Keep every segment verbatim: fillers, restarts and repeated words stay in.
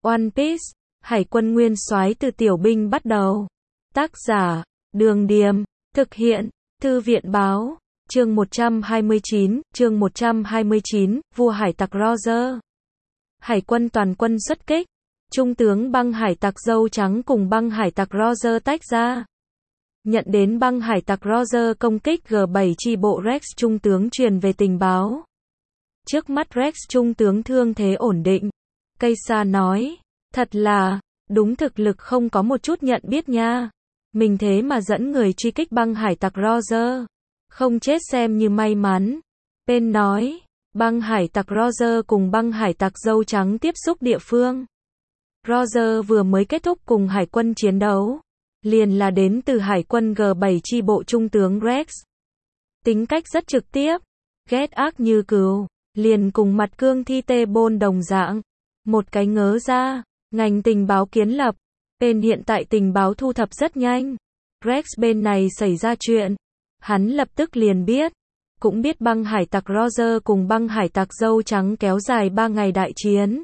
One Piece, Hải quân nguyên soái từ tiểu binh bắt đầu. Tác giả, Đường Điềm, thực hiện, Thư viện Báo, chương một trăm hai mươi chín, chương một trăm hai mươi chín, vua hải tặc Roger. Hải quân toàn quân xuất kích, Trung tướng băng hải tặc dâu trắng cùng băng hải tặc Roger tách ra. Nhận đến băng hải tặc Roger công kích G bảy chi bộ Rex Trung tướng truyền về tình báo. Trước mắt Rex Trung tướng thương thế ổn định. Cây Sa nói, thật là, đúng thực lực không có một chút nhận biết nha. Mình thế mà dẫn người truy kích băng hải tặc Roger. Không chết xem như may mắn. Pen nói, băng hải tặc Roger cùng băng hải tặc dâu trắng tiếp xúc địa phương. Roger vừa mới kết thúc cùng hải quân chiến đấu. Liền là đến từ hải quân G bảy chi bộ trung tướng Rex. Tính cách rất trực tiếp, ghét ác như cừu, liền cùng mặt cương thi tê bôn đồng dạng. Một cái ngớ ra, ngành tình báo kiến lập. Bên hiện tại tình báo thu thập rất nhanh. Rex bên này xảy ra chuyện. Hắn lập tức liền biết. Cũng biết băng hải tặc Roger cùng băng hải tặc dâu trắng kéo dài ba ngày đại chiến.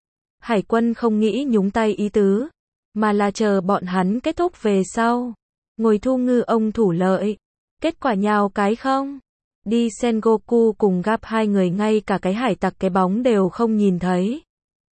Hải quân không nghĩ nhúng tay ý tứ. Mà là chờ bọn hắn kết thúc về sau. Ngồi thu ngư ông thủ lợi. Kết quả nhào cái không. Đi Sengoku cùng gặp hai người ngay cả cái hải tặc cái bóng đều không nhìn thấy.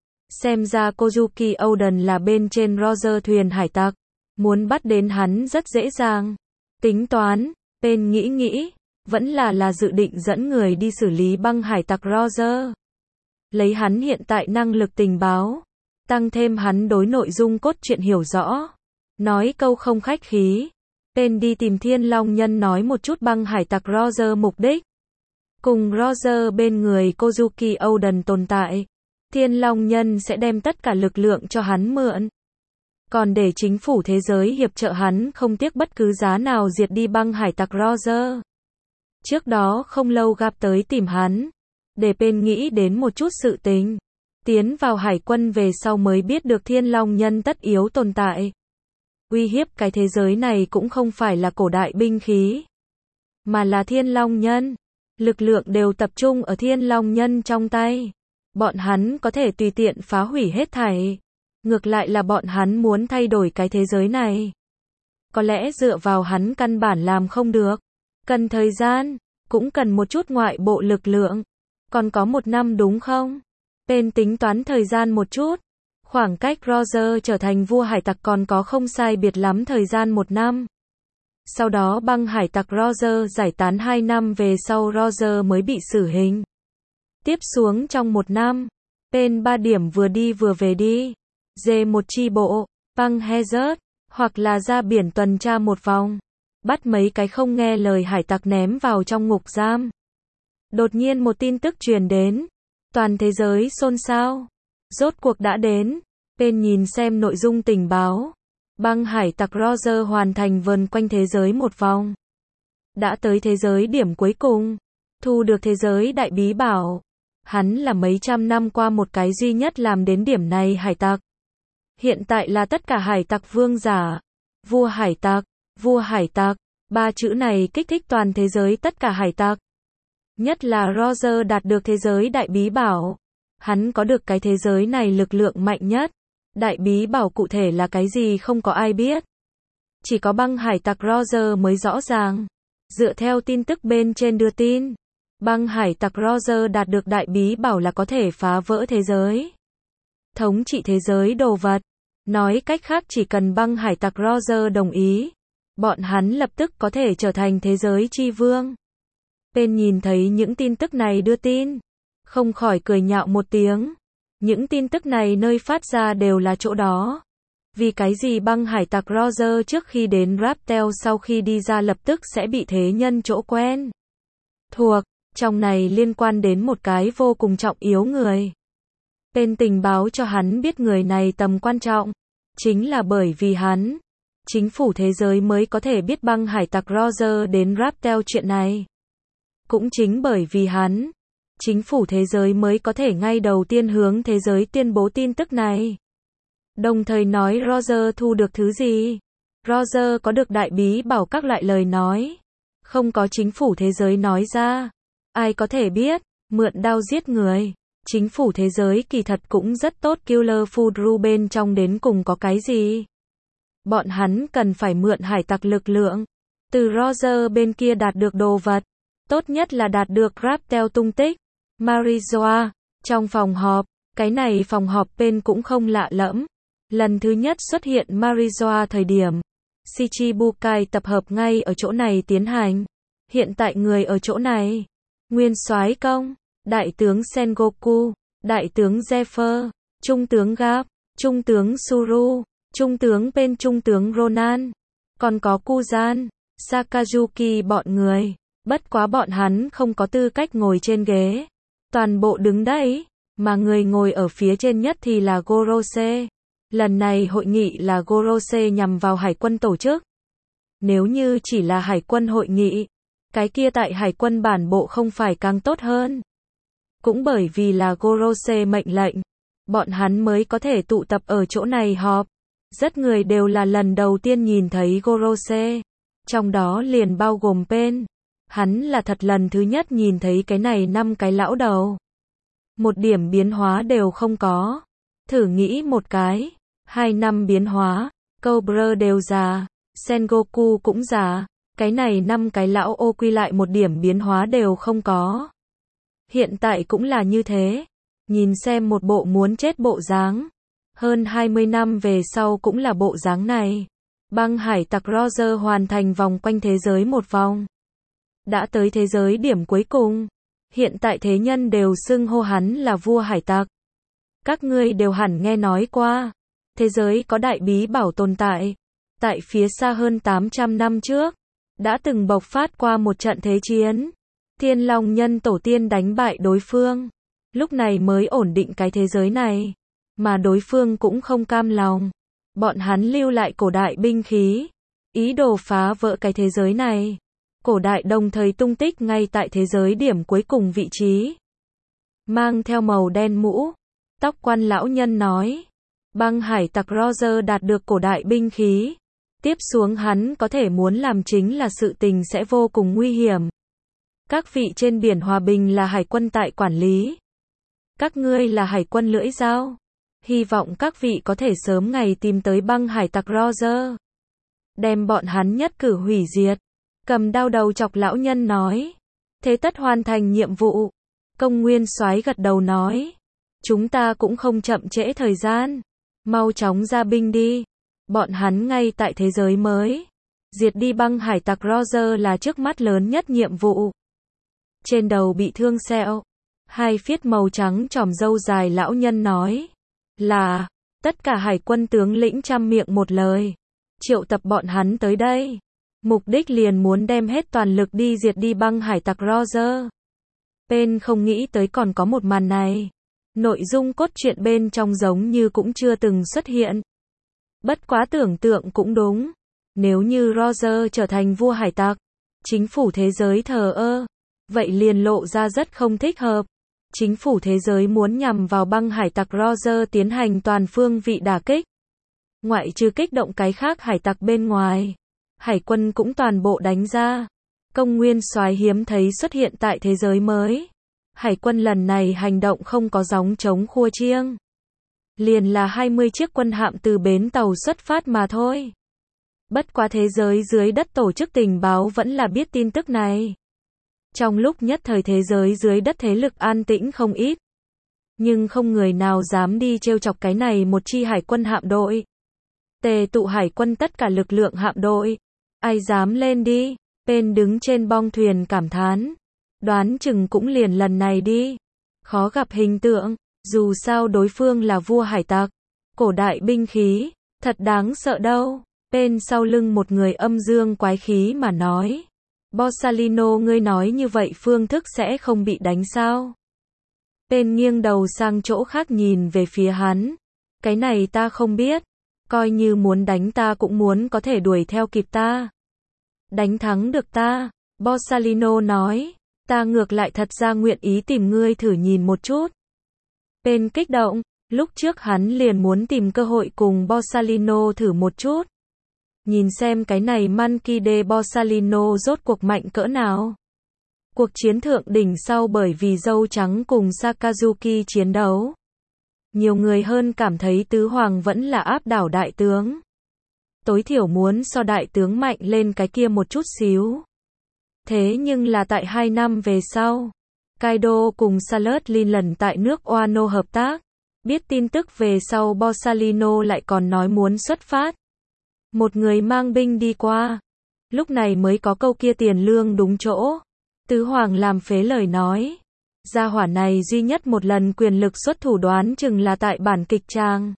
Xem ra Kozuki Oden là bên trên Roger thuyền hải tặc. Muốn bắt đến hắn rất dễ dàng. Tính toán, Pen nghĩ nghĩ, vẫn là là dự định dẫn người đi xử lý băng hải tặc Roger. Lấy hắn hiện tại năng lực tình báo. Tăng thêm hắn đối nội dung cốt truyện hiểu rõ. Nói câu không khách khí. Pen đi tìm Thiên Long Nhân nói một chút băng hải tặc Roger mục đích. Cùng Roger bên người Kozuki Oden tồn tại. Thiên Long Nhân sẽ đem tất cả lực lượng cho hắn mượn. Còn để chính phủ thế giới hiệp trợ hắn không tiếc bất cứ giá nào diệt đi băng hải tặc Roger. Trước đó không lâu gặp tới tìm hắn. Để Pen nghĩ đến một chút sự tình. Tiến vào hải quân về sau mới biết được Thiên Long Nhân tất yếu tồn tại. Uy hiếp cái thế giới này cũng không phải là cổ đại binh khí. Mà là Thiên Long Nhân. Lực lượng đều tập trung ở Thiên Long Nhân trong tay. Bọn hắn có thể tùy tiện phá hủy hết thảy. Ngược lại là bọn hắn muốn thay đổi cái thế giới này. Có lẽ dựa vào hắn căn bản làm không được. Cần thời gian, cũng cần một chút ngoại bộ lực lượng. Còn có một năm đúng không? Pen tính toán thời gian một chút. Khoảng cách Roger trở thành vua hải tặc còn có không sai biệt lắm thời gian một năm. Sau đó băng hải tặc Roger giải tán hai năm về sau Roger mới bị xử hình. Tiếp xuống trong một năm, Pen ba điểm vừa đi vừa về đi. Dê một chi bộ, băng Hazard, hoặc là ra biển tuần tra một vòng. Bắt mấy cái không nghe lời hải tặc ném vào trong ngục giam. Đột nhiên một tin tức truyền đến. Toàn thế giới xôn xao. Rốt cuộc đã đến. Pen nhìn xem nội dung tình báo. Băng hải tặc Roger hoàn thành vờn quanh thế giới một vòng. Đã tới thế giới điểm cuối cùng. Thu được thế giới đại bí bảo. Hắn là mấy trăm năm qua một cái duy nhất làm đến điểm này hải tặc. Hiện tại là tất cả hải tặc vương giả. Vua hải tặc, vua hải tặc. Ba chữ này kích thích toàn thế giới tất cả hải tặc. Nhất là Roger đạt được thế giới đại bí bảo. Hắn có được cái thế giới này lực lượng mạnh nhất. Đại bí bảo cụ thể là cái gì không có ai biết. Chỉ có băng hải tặc Roger mới rõ ràng. Dựa theo tin tức bên trên đưa tin. Băng hải tặc Roger đạt được đại bí bảo là có thể phá vỡ thế giới. Thống trị thế giới đồ vật. Nói cách khác chỉ cần băng hải tặc Roger đồng ý. Bọn hắn lập tức có thể trở thành thế giới chi vương. Pen nhìn thấy những tin tức này đưa tin. Không khỏi cười nhạo một tiếng. Những tin tức này nơi phát ra đều là chỗ đó. Vì cái gì băng hải tặc Roger trước khi đến Raptel sau khi đi ra lập tức sẽ bị thế nhân chỗ quen. Thuộc, trong này liên quan đến một cái vô cùng trọng yếu người. Pen tình báo cho hắn biết người này tầm quan trọng. Chính là bởi vì hắn. Chính phủ thế giới mới có thể biết băng hải tặc Roger đến Raptel chuyện này. Cũng chính bởi vì hắn. Chính phủ thế giới mới có thể ngay đầu tiên hướng thế giới tuyên bố tin tức này. Đồng thời nói Roger thu được thứ gì. Roger có được đại bí bảo các loại lời nói. Không có chính phủ thế giới nói ra. Ai có thể biết, mượn đao giết người. Chính phủ thế giới kỳ thật cũng rất tốt, Killer Furu bên trong đến cùng có cái gì? Bọn hắn cần phải mượn hải tặc lực lượng. Từ Roger bên kia đạt được đồ vật. Tốt nhất là đạt được Graptel tung tích. Marijoa, trong phòng họp, cái này phòng họp bên cũng không lạ lẫm. Lần thứ nhất xuất hiện Marijoa thời điểm, Shichibukai tập hợp ngay ở chỗ này tiến hành. Hiện tại người ở chỗ này, Nguyên soái Công, Đại tướng Sengoku, Đại tướng Zephyr, Trung tướng Gap, Trung tướng Suru, Trung tướng Pen, Trung tướng Ronan, còn có Kuzan, Sakazuki bọn người. Bất quá bọn hắn không có tư cách ngồi trên ghế. Toàn bộ đứng đấy, mà người ngồi ở phía trên nhất thì là Gorose. Lần này hội nghị là Gorose nhằm vào hải quân tổ chức. Nếu như chỉ là hải quân hội nghị, cái kia tại hải quân bản bộ không phải càng tốt hơn. Cũng bởi vì là Gorose mệnh lệnh, bọn hắn mới có thể tụ tập ở chỗ này họp. Rất người đều là lần đầu tiên nhìn thấy Gorose, trong đó liền bao gồm Pen. Hắn là thật lần thứ nhất nhìn thấy cái này năm cái lão đầu. Một điểm biến hóa đều không có. Thử nghĩ một cái, hai năm biến hóa, Cobra đều già, Sengoku cũng già, cái này năm cái lão ô quy lại một điểm biến hóa đều không có. Hiện tại cũng là như thế, nhìn xem một bộ muốn chết bộ dáng. Hơn hai mươi năm về sau cũng là bộ dáng này. Băng hải tặc Roger hoàn thành vòng quanh thế giới một vòng. Đã tới thế giới điểm cuối cùng. Hiện tại thế nhân đều xưng hô hắn là vua hải tặc. Các ngươi đều hẳn nghe nói qua. Thế giới có đại bí bảo tồn tại. Tại phía xa hơn tám trăm năm trước, đã từng bộc phát qua một trận thế chiến. Thiên Long nhân tổ tiên đánh bại đối phương. Lúc này mới ổn định cái thế giới này. Mà đối phương cũng không cam lòng. Bọn hắn lưu lại cổ đại binh khí. Ý đồ phá vỡ cái thế giới này. Cổ đại đồng thời tung tích ngay tại thế giới điểm cuối cùng vị trí. Mang theo màu đen mũ, tóc quan lão nhân nói. Băng hải tặc Roger đạt được cổ đại binh khí. Tiếp xuống hắn có thể muốn làm chính là sự tình sẽ vô cùng nguy hiểm. Các vị trên biển hòa bình là hải quân tại quản lý. Các ngươi là hải quân lưỡi dao. Hy vọng các vị có thể sớm ngày tìm tới băng hải tặc Roger. Đem bọn hắn nhất cử hủy diệt. Cầm đao đầu chọc lão nhân nói. Thế tất hoàn thành nhiệm vụ. Công nguyên soái gật đầu nói. Chúng ta cũng không chậm trễ thời gian. Mau chóng ra binh đi. Bọn hắn ngay tại thế giới mới. Diệt đi băng hải tặc Roger là trước mắt lớn nhất nhiệm vụ. Trên đầu bị thương sẹo. Hai phiết màu trắng tròm râu dài lão nhân nói. Là, tất cả hải quân tướng lĩnh trăm miệng một lời. Triệu tập bọn hắn tới đây. Mục đích liền muốn đem hết toàn lực đi diệt đi băng hải tặc Roger. Pen không nghĩ tới còn có một màn này. Nội dung cốt truyện bên trong giống như cũng chưa từng xuất hiện. Bất quá tưởng tượng cũng đúng. Nếu như Roger trở thành vua hải tặc, chính phủ thế giới thờ ơ, vậy liền lộ ra rất không thích hợp. Chính phủ thế giới muốn nhằm vào băng hải tặc Roger tiến hành toàn phương vị đả kích. Ngoại trừ kích động cái khác hải tặc bên ngoài, hải quân cũng toàn bộ đánh ra. Công nguyên soái hiếm thấy xuất hiện tại thế giới mới. Hải quân lần này hành động không có gióng trống khua chiêng. Liền là hai mươi chiếc quân hạm từ bến tàu xuất phát mà thôi. Bất quá thế giới dưới đất tổ chức tình báo vẫn là biết tin tức này. Trong lúc nhất thời thế giới dưới đất thế lực an tĩnh không ít. Nhưng không người nào dám đi trêu chọc cái này một chi hải quân hạm đội. Tề tụ hải quân tất cả lực lượng hạm đội. Ai dám lên đi. Pen đứng trên bong thuyền cảm thán. Đoán chừng cũng liền lần này đi. Khó gặp hình tượng. Dù sao đối phương là vua hải tặc. Cổ đại binh khí. Thật đáng sợ đâu. Pen sau lưng một người âm dương quái khí mà nói. Borsalino ngươi nói như vậy phương thức sẽ không bị đánh sao? Pen nghiêng đầu sang chỗ khác nhìn về phía hắn. Cái này ta không biết. Coi như muốn đánh ta cũng muốn có thể đuổi theo kịp ta. Đánh thắng được ta. Borsalino nói. Ta ngược lại thật ra nguyện ý tìm ngươi thử nhìn một chút. Pen kích động. Lúc trước hắn liền muốn tìm cơ hội cùng Borsalino thử một chút. Nhìn xem cái này Monkey D. Borsalino rốt cuộc mạnh cỡ nào. Cuộc chiến thượng đỉnh sau bởi vì dâu trắng cùng Sakazuki chiến đấu. Nhiều người hơn cảm thấy tứ hoàng vẫn là áp đảo đại tướng. Tối thiểu muốn so đại tướng mạnh lên cái kia một chút xíu. Thế nhưng là tại hai năm về sau, Kaido cùng Salut lần tại nước Wano hợp tác. Biết tin tức về sau Borsalino lại còn nói muốn xuất phát. Một người mang binh đi qua. Lúc này mới có câu kia tiền lương đúng chỗ. Tứ hoàng làm phế lời nói. Gia hỏa này duy nhất một lần quyền lực xuất thủ đoán chừng là tại bản kịch trang.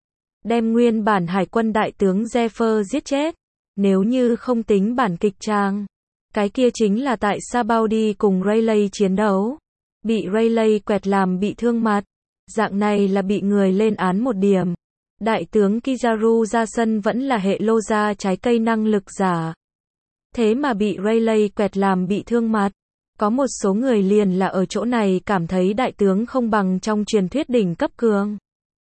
Đem nguyên bản hải quân đại tướng Zephyr giết chết. Nếu như không tính bản kịch trang. Cái kia chính là tại Sabaody cùng Rayleigh chiến đấu. Bị Rayleigh quẹt làm bị thương mặt. Dạng này là bị người lên án một điểm. Đại tướng Kizaru ra sân vẫn là hệ lô ra trái cây năng lực giả. Thế mà bị Rayleigh quẹt làm bị thương mặt. Có một số người liền là ở chỗ này cảm thấy đại tướng không bằng trong truyền thuyết đỉnh cấp cường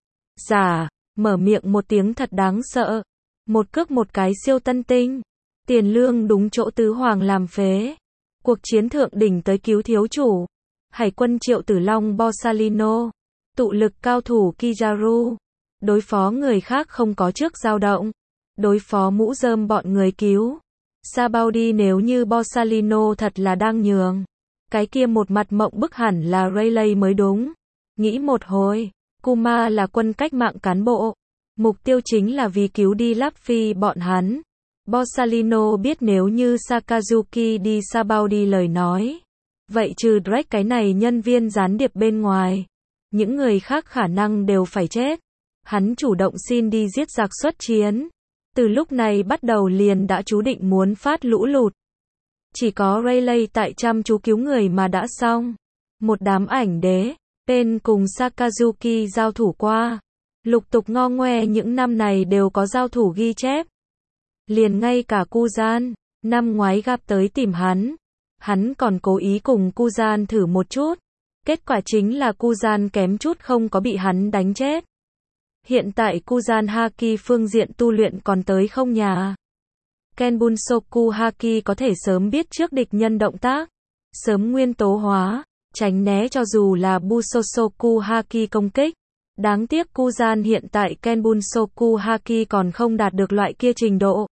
giả, mở miệng một tiếng thật đáng sợ. Một cước một cái siêu tân tinh. Tiền lương đúng chỗ tứ hoàng làm phế. Cuộc chiến thượng đỉnh tới cứu thiếu chủ. Hải quân Triệu Tử Long Borsalino. Tụ lực cao thủ Kizaru. Đối phó người khác không có trước dao động. Đối phó mũ rơm bọn người cứu. Sabaody nếu như Borsalino thật là đang nhường. Cái kia một mặt mộng bức hẳn là Rayleigh mới đúng. Nghĩ một hồi. Kuma là quân cách mạng cán bộ. Mục tiêu chính là vì cứu đi Luffy bọn hắn. Borsalino biết nếu như Sakazuki đi Sabaody lời nói. Vậy trừ Drake cái này nhân viên gián điệp bên ngoài. Những người khác khả năng đều phải chết. Hắn chủ động xin đi giết giặc xuất chiến. Từ lúc này bắt đầu liền đã chú định muốn phát lũ lụt. Chỉ có Rayleigh tại chăm chú cứu người mà đã xong. Một đám ảnh đế, Pain cùng Sakazuki giao thủ qua. Lục tục ngo ngoe những năm này đều có giao thủ ghi chép. Liền ngay cả Kuzan, năm ngoái gặp tới tìm hắn. Hắn còn cố ý cùng Kuzan thử một chút. Kết quả chính là Kuzan kém chút không có bị hắn đánh chết. Hiện tại Kuzan Haki phương diện tu luyện còn tới không nhà. Kenbunsoku Haki có thể sớm biết trước địch nhân động tác. Sớm nguyên tố hóa, tránh né cho dù là Busosoku Haki công kích. Đáng tiếc Kuzan hiện tại Kenbunsoku Haki còn không đạt được loại kia trình độ.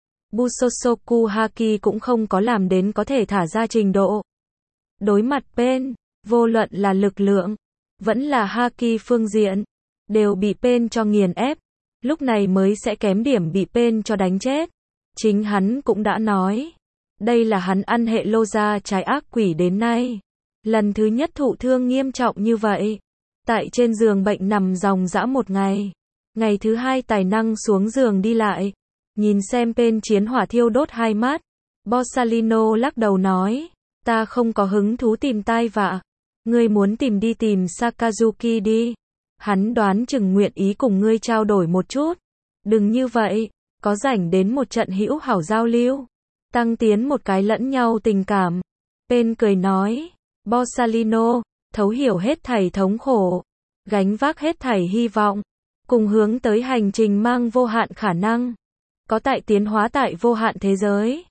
Busosoku Haki cũng không có làm đến có thể thả ra trình độ. Đối mặt Pain, vô luận là lực lượng, vẫn là Haki phương diện, đều bị Pain cho nghiền ép. Lúc này mới sẽ kém điểm bị Pain cho đánh chết. Chính hắn cũng đã nói. Đây là hắn ăn hệ lô ra trái ác quỷ đến nay. Lần thứ nhất thụ thương nghiêm trọng như vậy. Tại trên giường bệnh nằm ròng rã một ngày. Ngày thứ hai tài năng xuống giường đi lại. Nhìn xem Pain chiến hỏa thiêu đốt hai mắt. Borsalino lắc đầu nói. Ta không có hứng thú tìm tai vạ. Ngươi muốn tìm đi tìm Sakazuki đi. Hắn đoán chừng nguyện ý cùng ngươi trao đổi một chút. Đừng như vậy. Có rảnh đến một trận hữu hảo giao lưu. Tăng tiến một cái lẫn nhau tình cảm. Pain cười nói. Borsalino, thấu hiểu hết thảy thống khổ. Gánh vác hết thảy hy vọng. Cùng hướng tới hành trình mang vô hạn khả năng. Có tại tiến hóa tại vô hạn thế giới.